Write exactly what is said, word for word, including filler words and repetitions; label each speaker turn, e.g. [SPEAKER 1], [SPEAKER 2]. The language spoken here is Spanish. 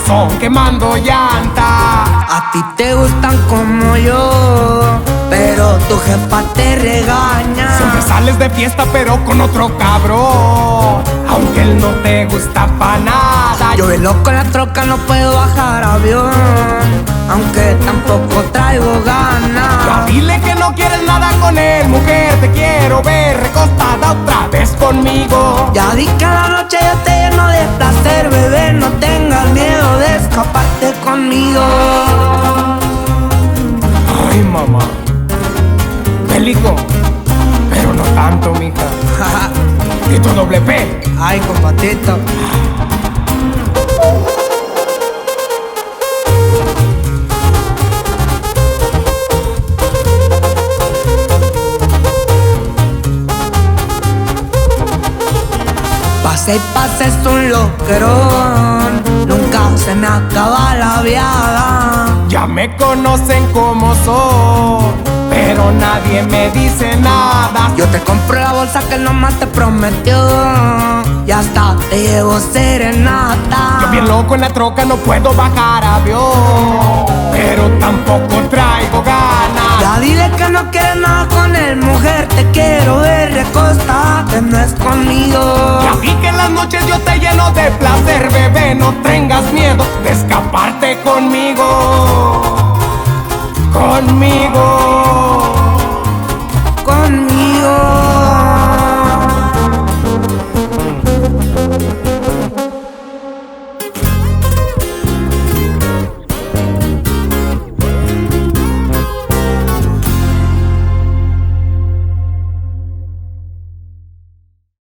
[SPEAKER 1] paso quemando llanta.
[SPEAKER 2] A ti te gustan como yo, pero tu jefa te regaña.
[SPEAKER 1] Siempre sales de fiesta pero con otro cabrón, aunque él no te gusta pa' nada.
[SPEAKER 2] Yo voy loco en la troca, no puedo bajar avión, aunque tampoco traigo ganas.
[SPEAKER 1] Ya dile que no quieres nada con él, mujer, te quiero ver recostada otra vez conmigo.
[SPEAKER 2] Ya di que a la noche yo te lleno de placer, bebé, no tengas miedo de escaparte conmigo.
[SPEAKER 1] Ay, mamá, bélico, pero no tanto, mija. ¿Y tu doble P?
[SPEAKER 2] Ay, compatito. Pase y pase es un loquerón, nunca se me acaba la viada.
[SPEAKER 1] Ya me conocen como soy, pero nadie me dice nada.
[SPEAKER 2] Yo te compro la bolsa que nomás te prometió, y hasta te llevo serenata.
[SPEAKER 1] Yo bien loco en la troca, no puedo bajar avión, pero tampoco traigo ganas.
[SPEAKER 2] Ya dile que no quieres nada con él, mujer, te quiero ver recostada, que no es conmigo.
[SPEAKER 1] Ya vi que en las noches yo te lleno de placer, bebé, no tengas miedo de escaparte conmigo.